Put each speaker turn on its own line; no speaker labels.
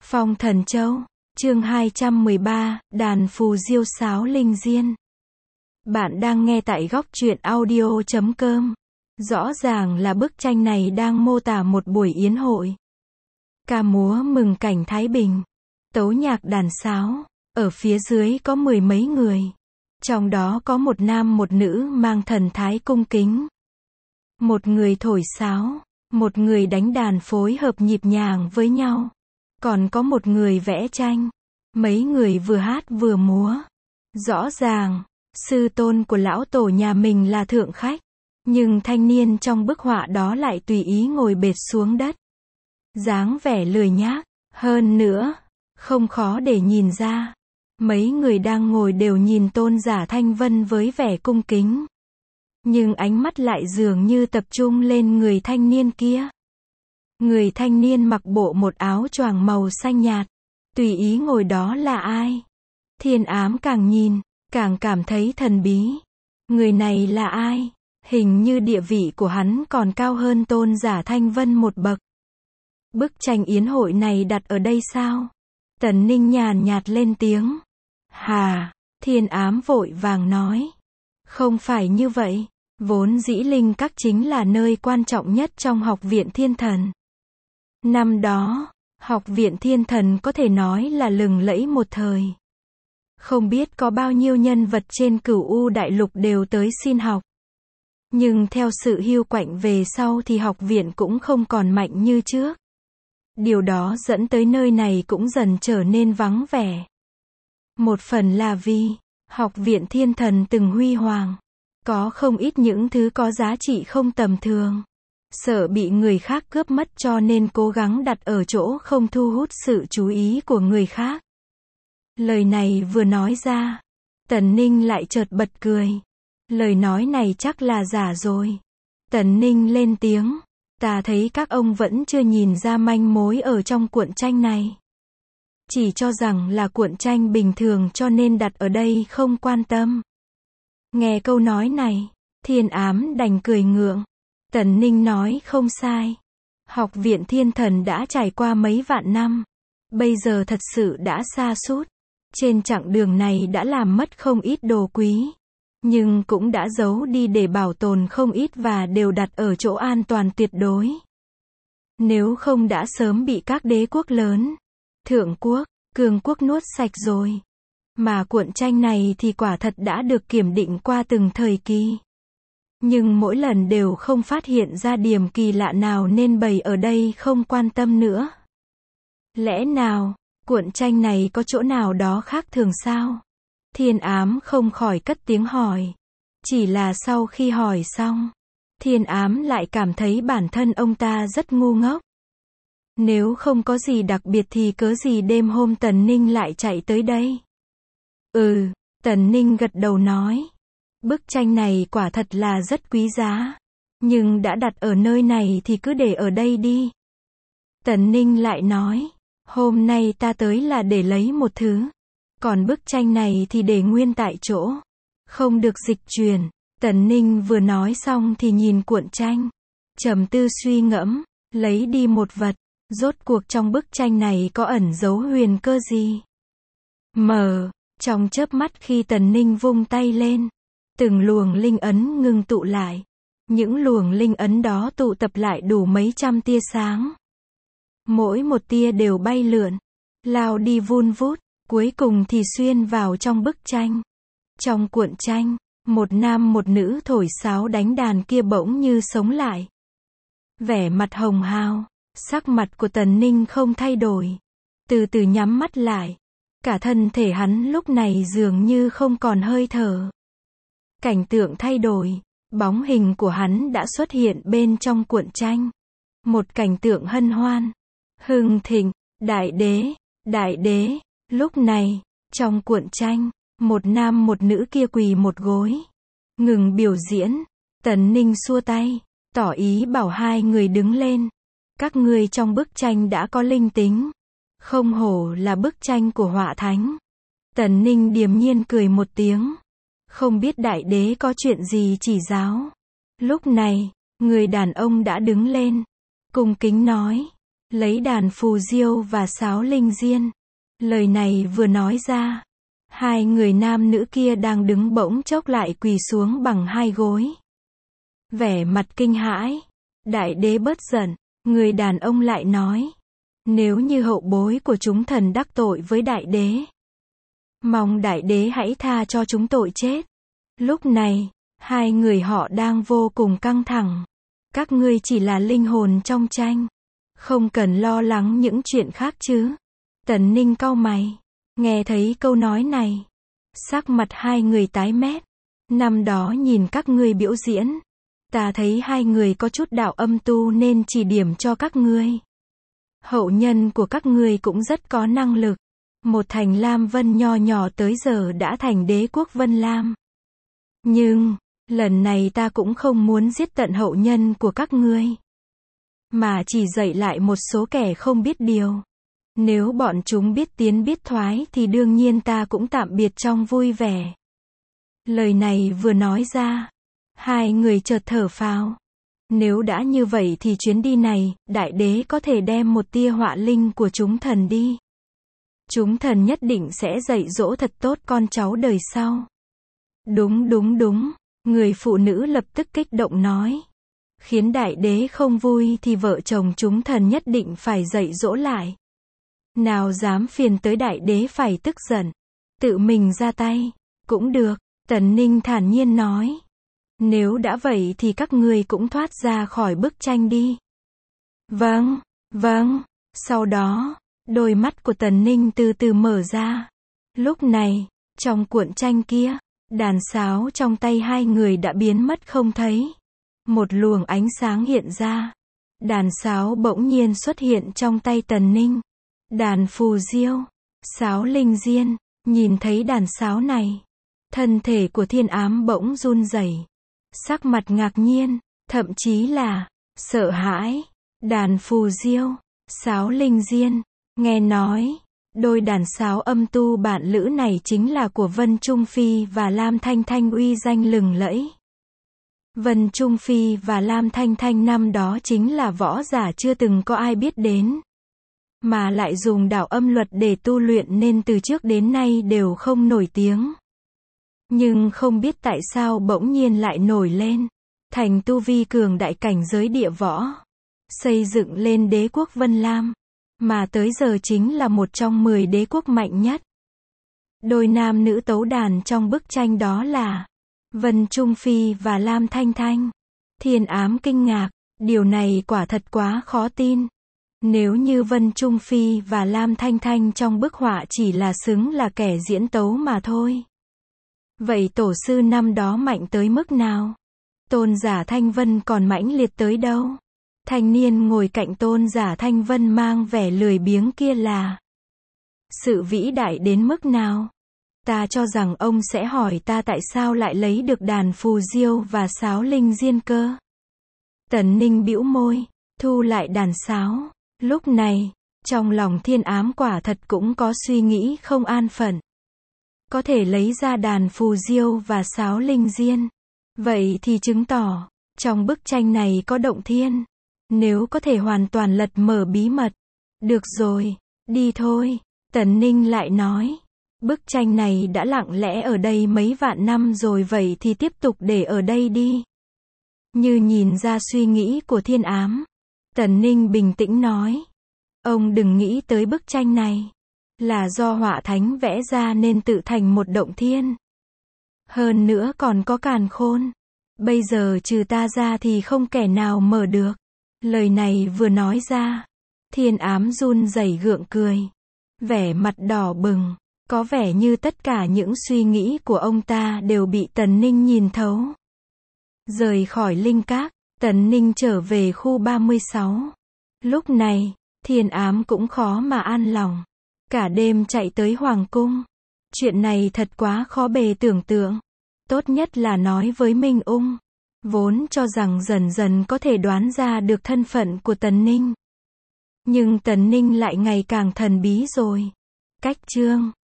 Phong Thần Châu, chương 213, đàn phù diêu sáo linh diên. Bạn đang nghe tại góc truyện audio.com. Rõ ràng là bức tranh này đang mô tả một buổi yến hội. Ca múa mừng cảnh Thái Bình, tấu nhạc đàn sáo, ở phía dưới có mười mấy người. Trong đó có một nam một nữ mang thần thái cung kính. Một người thổi sáo, một người đánh đàn phối hợp nhịp nhàng với nhau. Còn có một người vẽ tranh. Mấy người vừa hát vừa múa. Rõ ràng, sư tôn của lão tổ nhà mình là thượng khách. Nhưng thanh niên trong bức họa đó lại tùy ý ngồi bệt xuống đất. Dáng vẻ lười nhác. Hơn nữa, không khó để nhìn ra. Mấy người đang ngồi đều nhìn tôn giả Thanh Vân với vẻ cung kính. Nhưng ánh mắt lại dường như tập trung lên người thanh niên kia. Người thanh niên mặc bộ một áo choàng màu xanh nhạt. Tùy ý ngồi đó là ai? Thiên Ám càng nhìn, càng cảm thấy thần bí. Người này là ai? Hình như địa vị của hắn còn cao hơn tôn giả Thanh Vân một bậc. Bức tranh yến hội này đặt ở đây sao? Tần Ninh nhàn nhạt lên tiếng. Hà, Thiên Ám vội vàng nói. Không phải như vậy. Vốn dĩ Linh Các chính là nơi quan trọng nhất trong Học viện Thiên Thần. Năm đó, Học viện Thiên Thần có thể nói là lừng lẫy một thời. Không biết có bao nhiêu nhân vật trên Cửu U Đại Lục đều tới xin học. Nhưng theo sự hiu quạnh về sau thì học viện cũng không còn mạnh như trước. Điều đó dẫn tới nơi này cũng dần trở nên vắng vẻ. Một phần là vì, Học viện Thiên Thần từng huy hoàng. Có không ít những thứ có giá trị không tầm thường. Sợ bị người khác cướp mất cho nên cố gắng đặt ở chỗ không thu hút sự chú ý của người khác. Lời này vừa nói ra, Tần Ninh lại chợt bật cười. Lời nói này chắc là giả rồi. Tần Ninh lên tiếng. Ta thấy các ông vẫn chưa nhìn ra manh mối ở trong cuộn tranh này. Chỉ cho rằng là cuộn tranh bình thường cho nên đặt ở đây không quan tâm. Nghe câu nói này, Thiên Ám đành cười ngượng. Tần Ninh nói không sai. Học viện Thiên Thần đã trải qua mấy vạn năm. Bây giờ thật sự đã sa sút. Trên chặng đường này đã làm mất không ít đồ quý. Nhưng cũng đã giấu đi để bảo tồn không ít và đều đặt ở chỗ an toàn tuyệt đối. Nếu không đã sớm bị các đế quốc lớn, thượng quốc, cường quốc nuốt sạch rồi. Mà cuộn tranh này thì quả thật đã được kiểm định qua từng thời kỳ. Nhưng mỗi lần đều không phát hiện ra điểm kỳ lạ nào nên bày ở đây không quan tâm nữa. Lẽ nào, cuộn tranh này có chỗ nào đó khác thường sao? Thiên Ám không khỏi cất tiếng hỏi. Chỉ là sau khi hỏi xong, Thiên Ám lại cảm thấy bản thân ông ta rất ngu ngốc. Nếu không có gì đặc biệt thì cớ gì đêm hôm Tần Ninh lại chạy tới đây? Tần Ninh gật đầu nói. Bức tranh này quả thật là rất quý giá. Nhưng đã đặt ở nơi này thì cứ để ở đây đi. Tần Ninh lại nói. Hôm nay ta tới là để lấy một thứ. Còn bức tranh này thì để nguyên tại chỗ. Không được dịch chuyển. Tần Ninh vừa nói xong thì nhìn cuộn tranh. Trầm tư suy ngẫm. Lấy đi một vật. Rốt cuộc trong bức tranh này có ẩn dấu huyền cơ gì? Trong chớp mắt khi Tần Ninh vung tay lên. Từng luồng linh ấn ngưng tụ lại. Những luồng linh ấn đó tụ tập lại đủ mấy trăm tia sáng. Mỗi một tia đều bay lượn. Lao đi vun vút. Cuối cùng thì xuyên vào trong bức tranh. Trong cuộn tranh, một nam một nữ thổi sáo đánh đàn kia bỗng như sống lại. Vẻ mặt hồng hào. Sắc mặt của Tần Ninh không thay đổi. Từ từ nhắm mắt lại. Cả thân thể hắn lúc này dường như không còn hơi thở. Cảnh tượng thay đổi. Bóng hình của hắn đã xuất hiện bên trong cuộn tranh. Một cảnh tượng hân hoan. Hưng thịnh. Đại đế. Lúc này, trong cuộn tranh, một nam một nữ kia quỳ một gối. Ngừng biểu diễn. Tần Ninh xua tay. Tỏ ý bảo hai người đứng lên. Các ngươi trong bức tranh đã có linh tính. Không hổ là bức tranh của họa thánh. Tần Ninh điềm nhiên cười một tiếng. Không biết đại đế có chuyện gì chỉ giáo. Lúc này, người đàn ông đã đứng lên. Cung kính nói. lấy đàn phù diêu và sáo linh diên. Lời này vừa nói ra, hai người nam nữ kia đang đứng bỗng chốc lại quỳ xuống bằng hai gối. Vẻ mặt kinh hãi. Đại đế bớt giận, người đàn ông lại nói, nếu như hậu bối của chúng thần đắc tội với đại đế, mong đại đế hãy tha cho chúng tội chết. Lúc này, hai người họ đang vô cùng căng thẳng. Các ngươi chỉ là linh hồn trong tranh, không cần lo lắng những chuyện khác chứ. Tần Ninh cau mày, nghe thấy câu nói này, sắc mặt hai người tái mét. Năm đó nhìn các ngươi biểu diễn, ta thấy hai người có chút đạo âm tu nên chỉ điểm cho các ngươi. Hậu nhân của các ngươi cũng rất có năng lực. Một thành Lam Vân nho nhỏ tới giờ đã thành đế quốc Vân Lam. Nhưng, lần này ta cũng không muốn giết tận hậu nhân của các ngươi, mà chỉ dạy lại một số kẻ không biết điều. Nếu bọn chúng biết tiến biết thoái thì đương nhiên ta cũng tạm biệt trong vui vẻ. Lời này vừa nói ra, hai người chợt thở phào. Nếu đã như vậy thì chuyến đi này, đại đế có thể đem một tia họa linh của chúng thần đi. Chúng thần nhất định sẽ dạy dỗ thật tốt con cháu đời sau. Đúng. Người phụ nữ lập tức kích động nói. Khiến đại đế không vui thì vợ chồng chúng thần nhất định phải dạy dỗ lại. Nào dám phiền tới đại đế phải tức giận. Tự mình ra tay. Cũng được, Tần Ninh thản nhiên nói. Nếu đã vậy thì các ngươi cũng thoát ra khỏi bức tranh đi. Vâng. Sau đó, đôi mắt của Tần Ninh từ từ mở ra. Lúc này, trong cuộn tranh kia, đàn sáo trong tay hai người đã biến mất không thấy. Một luồng ánh sáng hiện ra. Đàn sáo bỗng nhiên xuất hiện trong tay Tần Ninh. Đàn phù diêu, sáo linh diên, nhìn thấy đàn sáo này, thân thể của Thiên Ám bỗng run rẩy, sắc mặt ngạc nhiên, thậm chí là sợ hãi. Đàn phù diêu, sáo linh diên, nghe nói, đôi đàn sáo âm tu bạn lữ này chính là của Vân Trung Phi và Lam Thanh Thanh uy danh lừng lẫy. Vân Trung Phi và Lam Thanh Thanh năm đó chính là võ giả chưa từng có ai biết đến, mà lại dùng đạo âm luật để tu luyện nên từ trước đến nay đều không nổi tiếng. Nhưng không biết tại sao bỗng nhiên lại nổi lên, thành tu vi cường đại cảnh giới địa võ, xây dựng lên đế quốc Vân Lam, mà tới giờ chính là một trong 10 đế quốc mạnh nhất. Đôi nam nữ tấu đàn trong bức tranh đó là Vân Trung Phi và Lam Thanh Thanh. Thiên Ám kinh ngạc, điều này quả thật quá khó tin. Nếu như Vân Trung Phi và Lam Thanh Thanh trong bức họa chỉ là xứng là kẻ diễn tấu mà thôi, vậy tổ sư năm đó mạnh tới mức nào? Tôn giả Thanh Vân còn mãnh liệt tới đâu? Thanh niên ngồi cạnh tôn giả Thanh Vân mang vẻ lười biếng kia là sự vĩ đại đến mức nào? Ta cho rằng ông sẽ hỏi ta tại sao lại lấy được đàn phù diêu và sáo linh diên cơ. Tần Ninh bĩu môi, thu lại đàn sáo. Lúc này, trong lòng Thiên Ám quả thật cũng có suy nghĩ không an phận. Có thể lấy ra đàn phù diêu và sáo linh diên, vậy thì chứng tỏ, trong bức tranh này có động thiên. Nếu có thể hoàn toàn lật mở bí mật. Được rồi, đi thôi. Tần Ninh lại nói. Bức tranh này đã lặng lẽ ở đây mấy vạn năm rồi, vậy thì tiếp tục để ở đây đi. Như nhìn ra suy nghĩ của Thiên Ám, Tần Ninh bình tĩnh nói. Ông đừng nghĩ tới bức tranh này là do họa thánh vẽ ra nên tự thành một động thiên. Hơn nữa còn có càn khôn. Bây giờ trừ ta ra thì không kẻ nào mở được. Lời này vừa nói ra, Thiên Ám run rẩy gượng cười, vẻ mặt đỏ bừng, có vẻ như tất cả những suy nghĩ của ông ta đều bị Tần Ninh nhìn thấu. Rời khỏi Linh Các, Tần Ninh trở về khu 36. Lúc này, Thiên Ám cũng khó mà an lòng. Cả đêm chạy tới Hoàng Cung. Chuyện này thật quá khó bề tưởng tượng. Tốt nhất là nói với Minh Ung. Vốn cho rằng dần dần có thể đoán ra được thân phận của Tần Ninh. Nhưng Tần Ninh lại ngày càng thần bí rồi. Cách chương